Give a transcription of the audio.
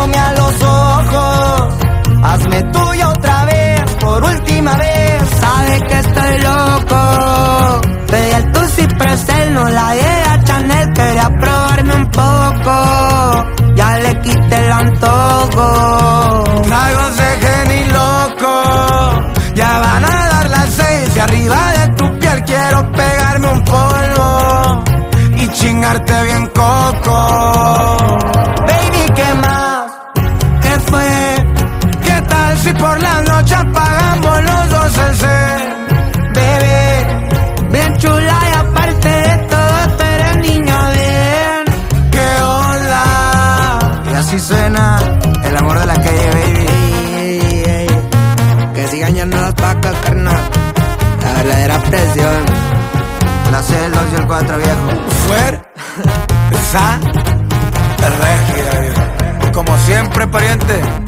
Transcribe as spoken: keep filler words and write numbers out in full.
mirándome a los ojos. Hazme tuyo otra vez, por última vez. Sabe que estoy loco. Pedí el Tusi Presel, no la idea Chanel. Quería probarme un poco, ya le quité el antojo. Tragos de Geni loco, ya van a dar las seis. Y arriba de tu piel quiero pegarme un polvo y chingarte bien coco. Baby, ¿qué más? ¿Qué fue? ¿Qué tal si por la noche apagamos los dos el cel? Bebé, bien chula y aparte de todo tú eres niña bien. ¿Qué onda? Y así suena el amor de la calle, baby. Ey, ey, ey. Que sigan llenando las vacas, carnal. La verdadera presión. La C, el dos y el cuatro, viejo. Fuerza regia, viejo. Como siempre, pariente.